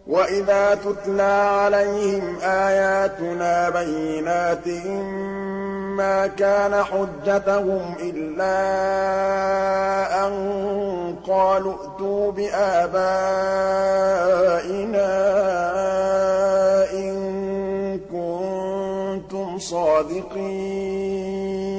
وَإِذَا تُتْلَىٰ عَلَيْهِمْ آيَاتُنَا بَيِّنَاتٍ مَّا كَانَ حُجَّتَهُمْ إِلَّا أَن قَالُوا ائْتُوا بِآبَائِنَا إِن كُنتُمْ صَادِقِينَ